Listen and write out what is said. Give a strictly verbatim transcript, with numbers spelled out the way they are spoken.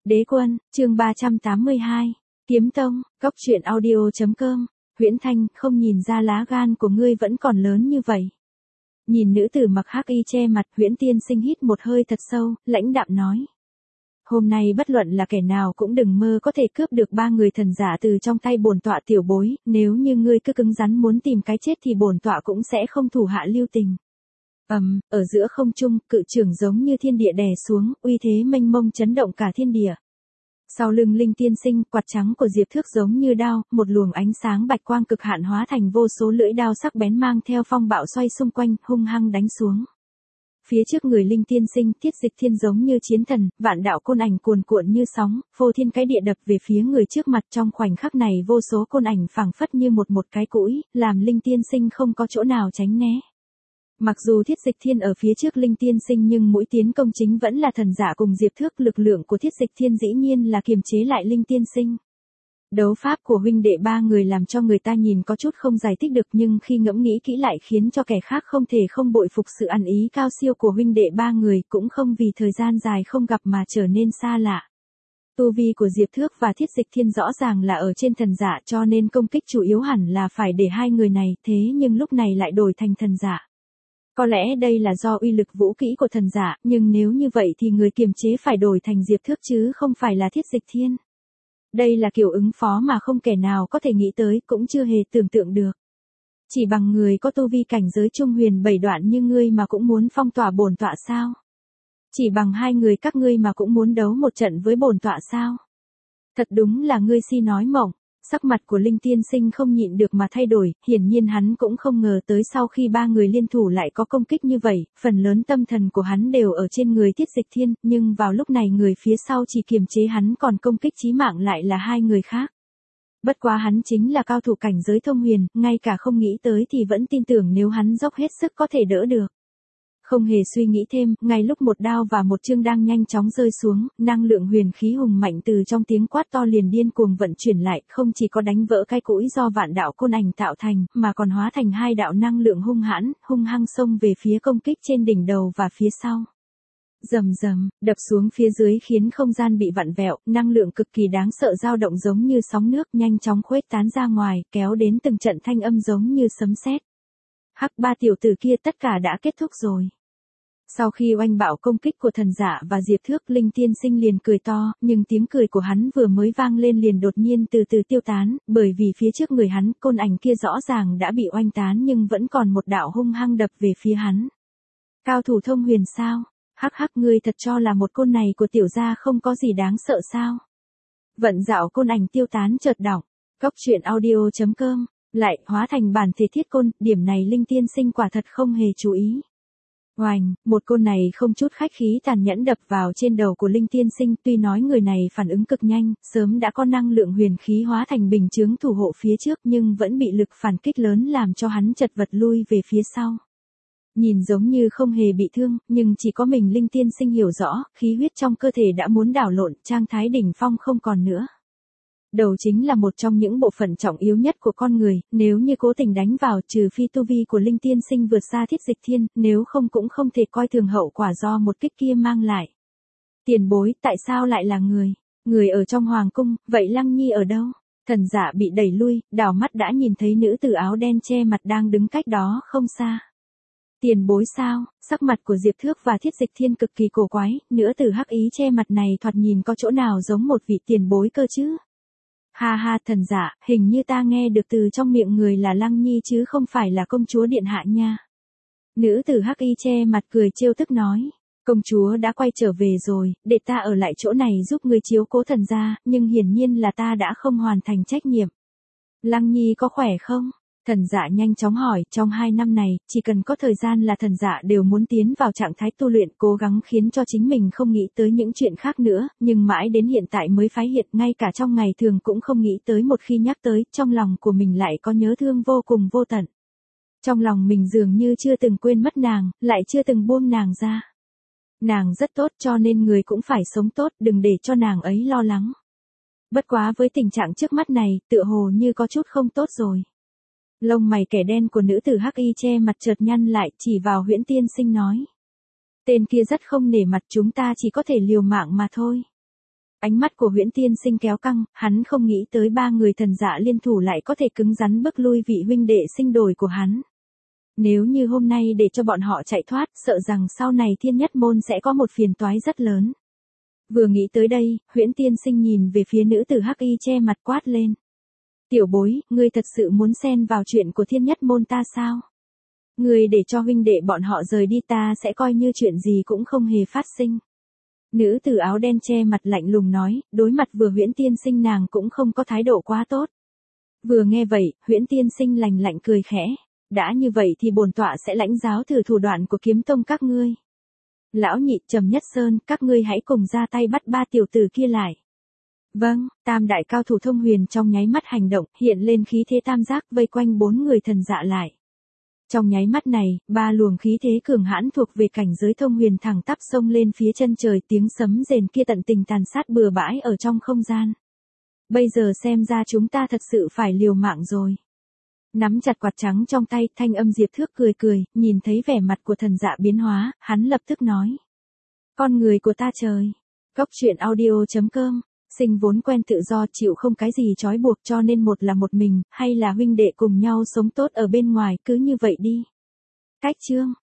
Đế quân, chương ba trăm tám mươi hai. Kiếm tông, cốc truyện audio chấm com. Huyễn Thanh, không nhìn ra lá gan của ngươi vẫn còn lớn như vậy. Nhìn nữ tử mặc hắc y che mặt, Huyễn Tiên Sinh hít một hơi thật sâu, lãnh đạm nói. Hôm nay bất luận là kẻ nào cũng đừng mơ có thể cướp được ba người thần giả từ trong tay bổn tọa tiểu bối, nếu như ngươi cứ cứng rắn muốn tìm cái chết thì bổn tọa cũng sẽ không thủ hạ lưu tình. Ầm, um, ở giữa không trung, cự trưởng giống như thiên địa đè xuống, uy thế mênh mông chấn động cả thiên địa. Sau lưng Linh Tiên Sinh, quạt trắng của Diệp Thước giống như đao, một luồng ánh sáng bạch quang cực hạn hóa thành vô số lưỡi đao sắc bén mang theo phong bạo xoay xung quanh, hung hăng đánh xuống. Phía trước người Linh Tiên Sinh, Thiết Dịch Thiên giống như chiến thần, vạn đạo côn ảnh cuồn cuộn như sóng, phô thiên cái địa đập về phía người trước mặt. Trong khoảnh khắc này vô số côn ảnh phảng phất như một một cái cũi, làm Linh Tiên Sinh không có chỗ nào tránh né. Mặc dù Thiết Dịch Thiên ở phía trước Linh Tiên Sinh nhưng mũi tiến công chính vẫn là thần giả cùng Diệp Thước. Lực lượng của Thiết Dịch Thiên dĩ nhiên là kiềm chế lại Linh Tiên Sinh. Đấu pháp của huynh đệ ba người làm cho người ta nhìn có chút không giải thích được, nhưng khi ngẫm nghĩ kỹ lại khiến cho kẻ khác không thể không bội phục sự ăn ý cao siêu của huynh đệ ba người, cũng không vì thời gian dài không gặp mà trở nên xa lạ. Tu vi của Diệp Thước và Thiết Dịch Thiên rõ ràng là ở trên thần giả, cho nên công kích chủ yếu hẳn là phải để hai người này, thế nhưng lúc này lại đổi thành thần giả. Có lẽ đây là do uy lực vũ kỹ của thần giả, nhưng nếu như vậy thì người kiềm chế phải đổi thành Diệp Thước chứ không phải là Thiết Dịch Thiên. Đây là kiểu ứng phó mà không kẻ nào có thể nghĩ tới, cũng chưa hề tưởng tượng được. Chỉ bằng người có tu vi cảnh giới trung huyền bảy đoạn như ngươi mà cũng muốn phong tỏa bổn tọa sao? Chỉ bằng hai người các ngươi mà cũng muốn đấu một trận với bổn tọa sao? Thật đúng là ngươi si nói mộng. Sắc mặt của Linh Tiên Sinh không nhịn được mà thay đổi, hiển nhiên hắn cũng không ngờ tới sau khi ba người liên thủ lại có công kích như vậy, phần lớn tâm thần của hắn đều ở trên người Thiết Dịch Thiên, nhưng vào lúc này người phía sau chỉ kiềm chế hắn còn công kích chí mạng lại là hai người khác. Bất quá hắn chính là cao thủ cảnh giới thông huyền, ngay cả không nghĩ tới thì vẫn tin tưởng nếu hắn dốc hết sức có thể đỡ được. Không hề suy nghĩ thêm, ngay lúc một đao và một chương đang nhanh chóng rơi xuống, năng lượng huyền khí hùng mạnh từ trong tiếng quát to liền điên cuồng vận chuyển lại, không chỉ có đánh vỡ cái cũi do vạn đạo côn ảnh tạo thành, mà còn hóa thành hai đạo năng lượng hung hãn, hung hăng xông về phía công kích trên đỉnh đầu và phía sau. Rầm rầm, đập xuống phía dưới khiến không gian bị vặn vẹo, năng lượng cực kỳ đáng sợ dao động giống như sóng nước nhanh chóng khuếch tán ra ngoài, kéo đến từng trận thanh âm giống như sấm sét. Hắc ba tiểu tử kia tất cả đã kết thúc rồi. Sau khi oanh bạo công kích của thần giả và Diệp Thước, Linh Tiên Sinh liền cười to, nhưng tiếng cười của hắn vừa mới vang lên liền đột nhiên từ từ tiêu tán, bởi vì phía trước người hắn, côn ảnh kia rõ ràng đã bị oanh tán nhưng vẫn còn một đạo hung hăng đập về phía hắn. Cao thủ thông huyền sao? Hắc hắc, ngươi thật cho là một côn này của tiểu gia không có gì đáng sợ sao? Vận dạo côn ảnh tiêu tán chợt đọng, cốc truyện audio chấm com, lại hóa thành bản thể thiết côn, điểm này Linh Tiên Sinh quả thật không hề chú ý. Oành, một côn này không chút khách khí tàn nhẫn đập vào trên đầu của Linh Tiên Sinh, tuy nói người này phản ứng cực nhanh, sớm đã có năng lượng huyền khí hóa thành bình chướng thủ hộ phía trước nhưng vẫn bị lực phản kích lớn làm cho hắn chật vật lui về phía sau. Nhìn giống như không hề bị thương, nhưng chỉ có mình Linh Tiên Sinh hiểu rõ, khí huyết trong cơ thể đã muốn đảo lộn, trạng thái đỉnh phong không còn nữa. Đầu chính là một trong những bộ phận trọng yếu nhất của con người, nếu như cố tình đánh vào trừ phi tu vi của Linh Tiên Sinh vượt xa Thiết Dịch Thiên, nếu không cũng không thể coi thường hậu quả do một kích kia mang lại. Tiền bối, tại sao lại là người? Người ở trong hoàng cung, vậy Lăng Nhi ở đâu? Thần giả bị đẩy lui, đảo mắt đã nhìn thấy nữ tử áo đen che mặt đang đứng cách đó không xa. Tiền bối sao? Sắc mặt của Diệp Thước và Thiết Dịch Thiên cực kỳ cổ quái, nữ tử hắc ý che mặt này thoạt nhìn có chỗ nào giống một vị tiền bối cơ chứ? Ha ha, thần giả, hình như ta nghe được từ trong miệng người là Lăng Nhi chứ không phải là công chúa điện hạ nha. Nữ tử hắc y che mặt cười trêu tức nói, công chúa đã quay trở về rồi, để ta ở lại chỗ này giúp người chiếu cố thần gia, nhưng hiển nhiên là ta đã không hoàn thành trách nhiệm. Lăng Nhi có khỏe không? Thần giả nhanh chóng hỏi, trong hai năm này, chỉ cần có thời gian là thần giả đều muốn tiến vào trạng thái tu luyện, cố gắng khiến cho chính mình không nghĩ tới những chuyện khác nữa, nhưng mãi đến hiện tại mới phái hiện, ngay cả trong ngày thường cũng không nghĩ tới, một khi nhắc tới, trong lòng của mình lại có nhớ thương vô cùng vô tận. Trong lòng mình dường như chưa từng quên mất nàng, lại chưa từng buông nàng ra. Nàng rất tốt cho nên người cũng phải sống tốt, đừng để cho nàng ấy lo lắng. Bất quá với tình trạng trước mắt này, tựa hồ như có chút không tốt rồi. Lông mày kẻ đen của nữ tử hắc y che mặt chợt nhăn lại, chỉ vào Huyễn Tiên Sinh nói. Tên kia rất không nể mặt, chúng ta chỉ có thể liều mạng mà thôi. Ánh mắt của Huyễn Tiên Sinh kéo căng, hắn không nghĩ tới ba người thần dạ liên thủ lại có thể cứng rắn bức lui vị huynh đệ sinh đồi của hắn. Nếu như hôm nay để cho bọn họ chạy thoát, sợ rằng sau này Thiên Nhất Môn sẽ có một phiền toái rất lớn. Vừa nghĩ tới đây, Huyễn Tiên Sinh nhìn về phía nữ tử hắc y che mặt quát lên. Tiểu bối, ngươi thật sự muốn xen vào chuyện của Thiên Nhất Môn ta sao? Ngươi để cho huynh đệ bọn họ rời đi, ta sẽ coi như chuyện gì cũng không hề phát sinh. Nữ tử áo đen che mặt lạnh lùng nói, đối mặt vừa Huyễn Tiên Sinh nàng cũng không có thái độ quá tốt. Vừa nghe vậy, Huyễn Tiên Sinh lạnh lạnh cười khẽ. Đã như vậy thì bổn tọa sẽ lãnh giáo thử thủ đoạn của kiếm tông các ngươi. Lão Nhị, Trầm Nhất Sơn, các ngươi hãy cùng ra tay bắt ba tiểu tử kia lại. Vâng, tam đại cao thủ thông huyền trong nháy mắt hành động, hiện lên khí thế tam giác vây quanh bốn người thần dạ lại. Trong nháy mắt này, ba luồng khí thế cường hãn thuộc về cảnh giới thông huyền thẳng tắp sông lên phía chân trời, tiếng sấm rền kia tận tình tàn sát bừa bãi ở trong không gian. Bây giờ xem ra chúng ta thật sự phải liều mạng rồi. Nắm chặt quạt trắng trong tay, Thanh Âm Diệp Thước cười cười, nhìn thấy vẻ mặt của thần dạ biến hóa, hắn lập tức nói. Con người của ta trời. Góc truyện audio chấm com. Sinh vốn quen tự do, chịu không cái gì trói buộc, cho nên một là một mình, hay là huynh đệ cùng nhau sống tốt ở bên ngoài, cứ như vậy đi. Cách chương.